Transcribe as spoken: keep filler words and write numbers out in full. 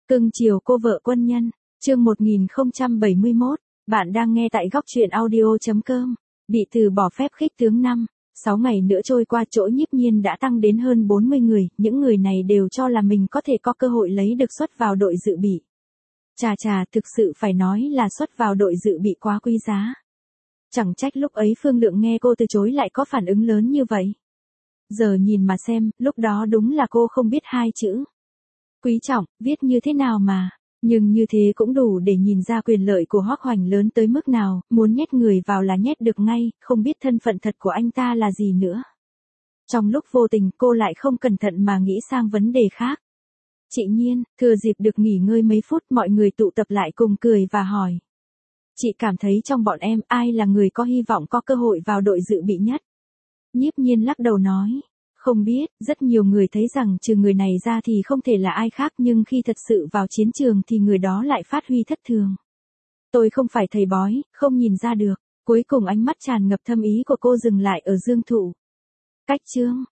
Cưng chiều cô vợ quân nhân, chương một nghìn không trăm bảy mươi mốt, bạn đang nghe tại góc truyện audio.com, bị từ bỏ phép khích tướng năm, sáu ngày nữa trôi qua chỗ Nhiếp Nhiên đã tăng đến hơn bốn mươi người, những người này đều cho là mình có thể có cơ hội lấy được suất vào đội dự bị. Chà chà, thực sự phải nói là suất vào đội dự bị quá quý giá. Chẳng trách lúc ấy Phương Lượng nghe cô từ chối lại có phản ứng lớn như vậy. Giờ nhìn mà xem, lúc đó đúng là cô không biết hai chữ. Quý trọng, viết như thế nào mà, nhưng như thế cũng đủ để nhìn ra quyền lợi của Hoắc Hoành lớn tới mức nào, muốn nhét người vào là nhét được ngay, không biết thân phận thật của anh ta là gì nữa. Trong lúc vô tình cô lại không cẩn thận mà nghĩ sang vấn đề khác. Chị Nhiên, thừa dịp được nghỉ ngơi mấy phút mọi người tụ tập lại cùng cười và hỏi. Chị cảm thấy trong bọn em ai là người có hy vọng có cơ hội vào đội dự bị nhất? Nhiếp Nhiên lắc đầu nói. Không biết, rất nhiều người thấy rằng trừ người này ra thì không thể là ai khác nhưng khi thật sự vào chiến trường thì người đó lại phát huy thất thường. Tôi không phải thầy bói, không nhìn ra được. Cuối cùng ánh mắt tràn ngập thâm ý của cô dừng lại ở Dương Thụ. Cách Trương,